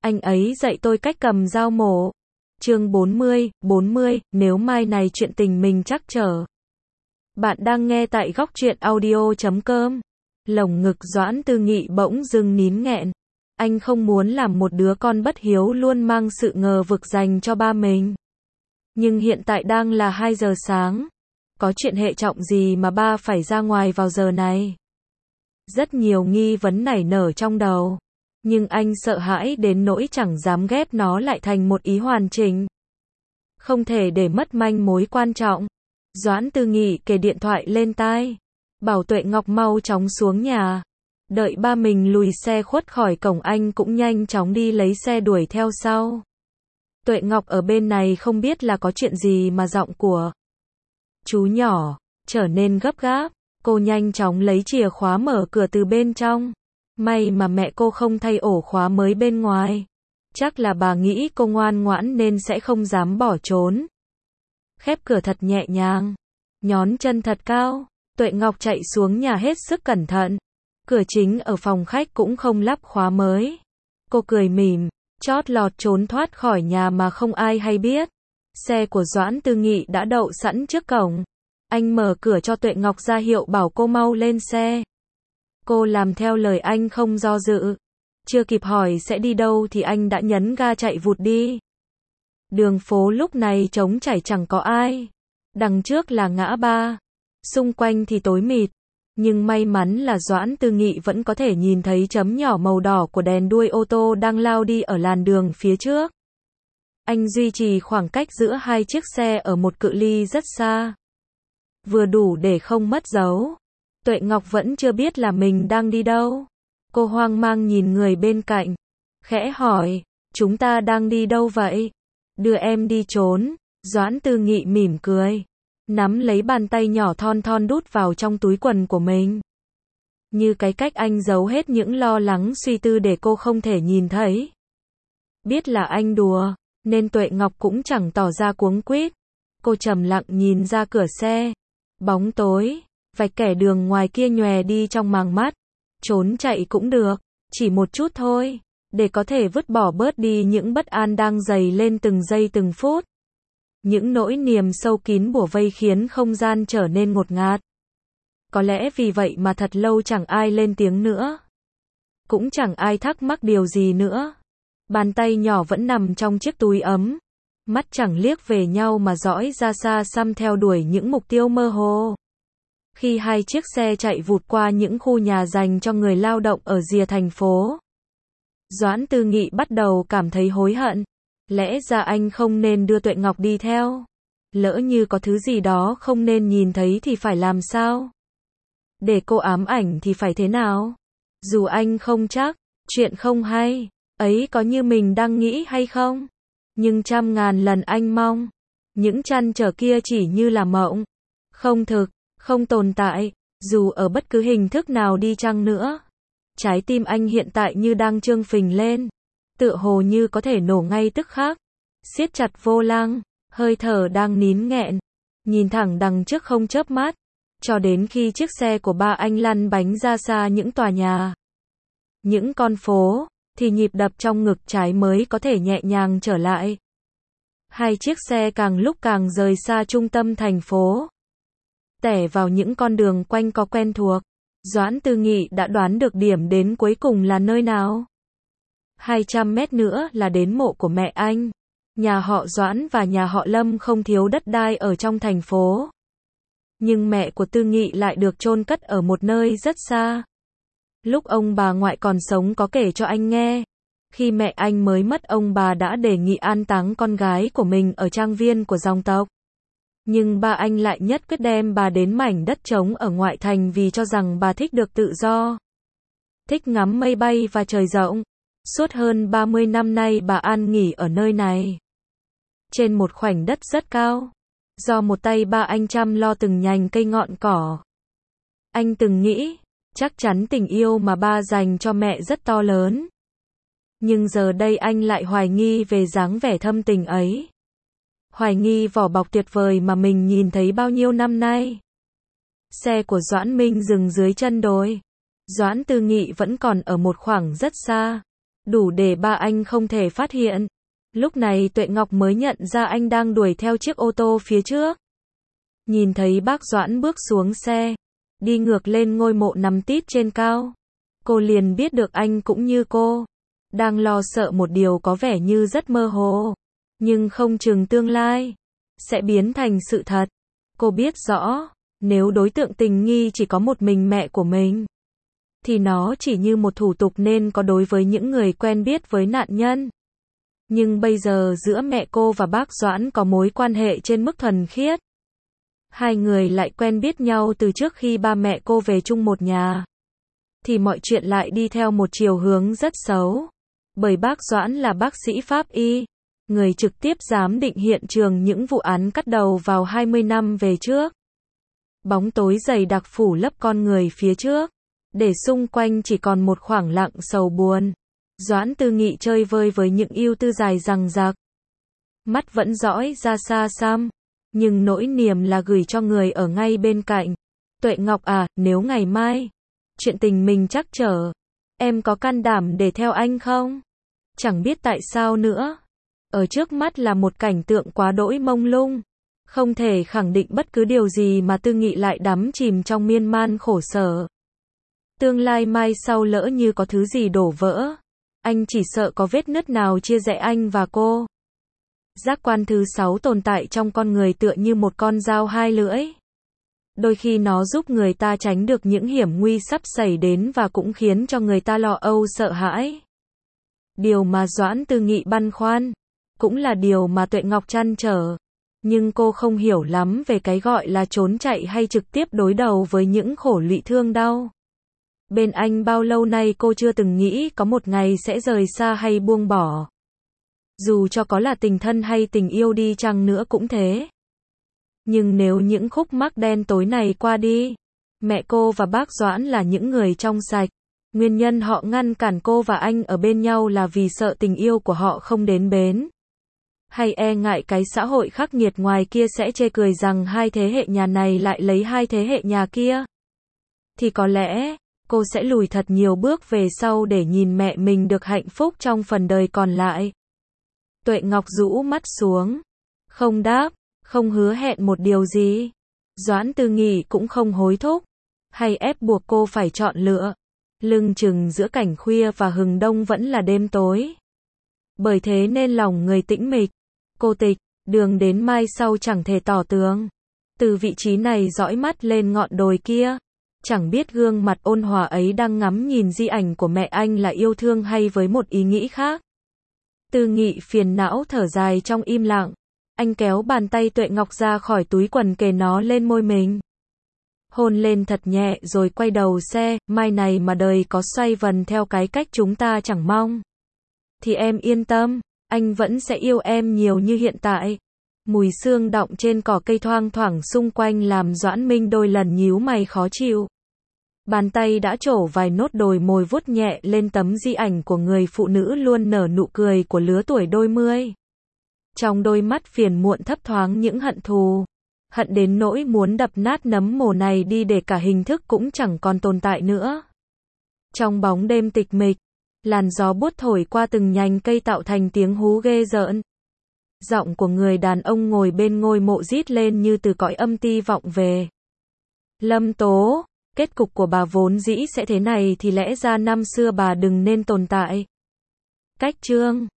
Anh ấy dạy tôi cách cầm dao mổ. Chương 40, nếu mai này chuyện tình mình trắc trở. Bạn đang nghe tại góc truyện audio.com. Lồng ngực Doãn Tư Nghị bỗng dưng nín nghẹn. Anh không muốn làm một đứa con bất hiếu luôn mang sự ngờ vực dành cho ba mình. Nhưng hiện tại đang là 2 giờ sáng. Có chuyện hệ trọng gì mà ba phải ra ngoài vào giờ này? Rất nhiều nghi vấn nảy nở trong đầu. Nhưng anh sợ hãi đến nỗi chẳng dám ghép nó lại thành một ý hoàn chỉnh. Không thể để mất manh mối quan trọng. Doãn Tư Nghị kề điện thoại lên tai. Bảo Tuệ Ngọc mau chóng xuống nhà. Đợi ba mình lùi xe khuất khỏi cổng anh cũng nhanh chóng đi lấy xe đuổi theo sau. Tuệ Ngọc ở bên này không biết là có chuyện gì mà giọng của chú nhỏ trở nên gấp gáp. Cô nhanh chóng lấy chìa khóa mở cửa từ bên trong. May mà mẹ cô không thay ổ khóa mới bên ngoài. Chắc là bà nghĩ cô ngoan ngoãn nên sẽ không dám bỏ trốn. Khép cửa thật nhẹ nhàng. Nhón chân thật cao. Tuệ Ngọc chạy xuống nhà hết sức cẩn thận. Cửa chính ở phòng khách cũng không lắp khóa mới. Cô cười mỉm, chót lọt trốn thoát khỏi nhà mà không ai hay biết. Xe của Doãn Tư Nghị đã đậu sẵn trước cổng. Anh mở cửa cho Tuệ Ngọc ra hiệu bảo cô mau lên xe. Cô làm theo lời anh không do dự. Chưa kịp hỏi sẽ đi đâu thì anh đã nhấn ga chạy vụt đi. Đường phố lúc này trống trải chẳng có ai. Đằng trước là ngã ba. Xung quanh thì tối mịt. Nhưng may mắn là Doãn Tư Nghị vẫn có thể nhìn thấy chấm nhỏ màu đỏ của đèn đuôi ô tô đang lao đi ở làn đường phía trước. Anh duy trì khoảng cách giữa hai chiếc xe ở một cự ly rất xa. Vừa đủ để không mất dấu. Tuệ Ngọc vẫn chưa biết là mình đang đi đâu. Cô hoang mang nhìn người bên cạnh. Khẽ hỏi, chúng ta đang đi đâu vậy? Đưa em đi trốn. Doãn Tư Nghị mỉm cười. Nắm lấy bàn tay nhỏ thon thon đút vào trong túi quần của mình. Như cái cách anh giấu hết những lo lắng suy tư để cô không thể nhìn thấy. Biết là anh đùa, nên Tuệ Ngọc cũng chẳng tỏ ra cuống quýt. Cô trầm lặng nhìn ra cửa xe. Bóng tối, vạch kẻ đường ngoài kia nhòe đi trong màng mắt. Trốn chạy cũng được, chỉ một chút thôi, để có thể vứt bỏ bớt đi những bất an đang dày lên từng giây từng phút. Những nỗi niềm sâu kín bủa vây khiến không gian trở nên ngột ngạt. Có lẽ vì vậy mà thật lâu chẳng ai lên tiếng nữa. Cũng chẳng ai thắc mắc điều gì nữa. Bàn tay nhỏ vẫn nằm trong chiếc túi ấm. Mắt chẳng liếc về nhau mà dõi ra xa xăm theo đuổi những mục tiêu mơ hồ. Khi hai chiếc xe chạy vụt qua những khu nhà dành cho người lao động ở rìa thành phố, Doãn Tư Nghị bắt đầu cảm thấy hối hận. Lẽ ra anh không nên đưa Tuệ Ngọc đi theo. Lỡ như có thứ gì đó không nên nhìn thấy thì phải làm sao? Để cô ám ảnh thì phải thế nào? Dù anh không chắc, chuyện không hay, ấy có như mình đang nghĩ hay không? Nhưng trăm ngàn lần anh mong, những trăn trở kia chỉ như là mộng, không thực, không tồn tại, dù ở bất cứ hình thức nào đi chăng nữa. Trái tim anh hiện tại như đang trương phình lên, tựa hồ như có thể nổ ngay tức khắc. Siết chặt vô lăng, hơi thở đang nín nghẹn, nhìn thẳng đằng trước không chớp mắt, cho đến khi chiếc xe của ba anh lăn bánh ra xa những tòa nhà, những con phố, thì nhịp đập trong ngực trái mới có thể nhẹ nhàng trở lại. Hai chiếc xe càng lúc càng rời xa trung tâm thành phố, tẻ vào những con đường quanh co quen thuộc. Doãn Tư Nghị đã đoán được điểm đến cuối cùng là nơi nào. 200 mét nữa là đến mộ của mẹ anh. Nhà họ Doãn và nhà họ Lâm không thiếu đất đai ở trong thành phố. Nhưng mẹ của Tư Nghị lại được chôn cất ở một nơi rất xa. Lúc ông bà ngoại còn sống có kể cho anh nghe. Khi mẹ anh mới mất ông bà đã đề nghị an táng con gái của mình ở trang viên của dòng tộc. Nhưng ba anh lại nhất quyết đem bà đến mảnh đất trống ở ngoại thành vì cho rằng bà thích được tự do. Thích ngắm mây bay và trời rộng. Suốt hơn 30 năm nay bà an nghỉ ở nơi này. Trên một khoảnh đất rất cao. Do một tay ba anh chăm lo từng nhành cây ngọn cỏ. Anh từng nghĩ, chắc chắn tình yêu mà ba dành cho mẹ rất to lớn. Nhưng giờ đây anh lại hoài nghi về dáng vẻ thâm tình ấy. Hoài nghi vỏ bọc tuyệt vời mà mình nhìn thấy bao nhiêu năm nay. Xe của Doãn Minh dừng dưới chân đồi. Doãn Tư Nghị vẫn còn ở một khoảng rất xa. đủ để ba anh không thể phát hiện. Lúc này Tuệ Ngọc mới nhận ra anh đang đuổi theo chiếc ô tô phía trước. Nhìn thấy bác Doãn bước xuống xe, đi ngược lên ngôi mộ nằm tít trên cao. Cô liền biết được anh cũng như cô, đang lo sợ một điều có vẻ như rất mơ hồ, nhưng không chừng tương lai sẽ biến thành sự thật. Cô biết rõ, nếu đối tượng tình nghi chỉ có một mình mẹ của mình, thì nó chỉ như một thủ tục nên có đối với những người quen biết với nạn nhân. Nhưng bây giờ giữa mẹ cô và bác Doãn có mối quan hệ trên mức thuần khiết. Hai người lại quen biết nhau từ trước khi ba mẹ cô về chung một nhà. Thì mọi chuyện lại đi theo một chiều hướng rất xấu. Bởi bác Doãn là bác sĩ pháp y, người trực tiếp giám định hiện trường những vụ án cắt đầu vào 20 năm về trước. Bóng tối dày đặc phủ lấp con người phía trước, để xung quanh chỉ còn một khoảng lặng sầu buồn. Doãn Tư Nghị chơi vơi với những ưu tư dài dằng dặc. Mắt vẫn dõi ra xa xăm, nhưng nỗi niềm là gửi cho người ở ngay bên cạnh. Tuệ Ngọc à, nếu ngày mai chuyện tình mình trắc trở, em có can đảm để theo anh không? Chẳng biết tại sao nữa. Ở trước mắt là một cảnh tượng quá đỗi mông lung. Không thể khẳng định bất cứ điều gì mà Tư Nghị lại đắm chìm trong miên man khổ sở. Tương lai mai sau lỡ như có thứ gì đổ vỡ, anh chỉ sợ có vết nứt nào chia rẽ anh và cô. Giác quan thứ 6 tồn tại trong con người tựa như một con dao hai lưỡi. Đôi khi nó giúp người ta tránh được những hiểm nguy sắp xảy đến và cũng khiến cho người ta lo âu sợ hãi. Điều mà Doãn Tư Nghị băn khoăn, cũng là điều mà Tuệ Ngọc trăn trở. Nhưng cô không hiểu lắm về cái gọi là trốn chạy hay trực tiếp đối đầu với những khổ lụy thương đau. Bên anh bao lâu nay cô chưa từng nghĩ có một ngày sẽ rời xa hay buông bỏ. Dù cho có là tình thân hay tình yêu đi chăng nữa cũng thế. Nhưng nếu những khúc mắc đen tối này qua đi, mẹ cô và bác Doãn là những người trong sạch. Nguyên nhân họ ngăn cản cô và anh ở bên nhau là vì sợ tình yêu của họ không đến bến. Hay e ngại cái xã hội khắc nghiệt ngoài kia sẽ chê cười rằng hai thế hệ nhà này lại lấy hai thế hệ nhà kia. Thì có lẽ, cô sẽ lùi thật nhiều bước về sau để nhìn mẹ mình được hạnh phúc trong phần đời còn lại. Tuệ Ngọc rũ mắt xuống. Không đáp, không hứa hẹn một điều gì. Doãn Tư Nghị cũng không hối thúc, hay ép buộc cô phải chọn lựa. Lưng chừng giữa cảnh khuya và hừng đông vẫn là đêm tối. Bởi thế nên lòng người tĩnh mịch, cô tịch, đường đến mai sau chẳng thể tỏ tường. Từ vị trí này dõi mắt lên ngọn đồi kia, chẳng biết gương mặt ôn hòa ấy đang ngắm nhìn di ảnh của mẹ anh là yêu thương hay với một ý nghĩ khác. Tư Nghị phiền não thở dài trong im lặng. Anh kéo bàn tay Tuệ Ngọc ra khỏi túi quần kề nó lên môi mình. Hôn lên thật nhẹ rồi quay đầu xe, mai này mà đời có xoay vần theo cái cách chúng ta chẳng mong. Thì em yên tâm, anh vẫn sẽ yêu em nhiều như hiện tại. Mùi sương đọng trên cỏ cây thoang thoảng xung quanh làm Doãn Minh đôi lần nhíu mày khó chịu. Bàn tay đã trổ vài nốt đồi mồi vuốt nhẹ lên tấm di ảnh của người phụ nữ luôn nở nụ cười của lứa tuổi đôi mươi. Trong đôi mắt phiền muộn thấp thoáng những hận thù. Hận đến nỗi muốn đập nát nấm mồ này đi để cả hình thức cũng chẳng còn tồn tại nữa. Trong bóng đêm tịch mịch, làn gió buốt thổi qua từng nhành cây tạo thành tiếng hú ghê rợn. Giọng của người đàn ông ngồi bên ngôi mộ rít lên như từ cõi âm ti vọng về. Lâm Tố, kết cục của bà vốn dĩ sẽ thế này thì lẽ ra năm xưa bà đừng nên tồn tại. Cách chương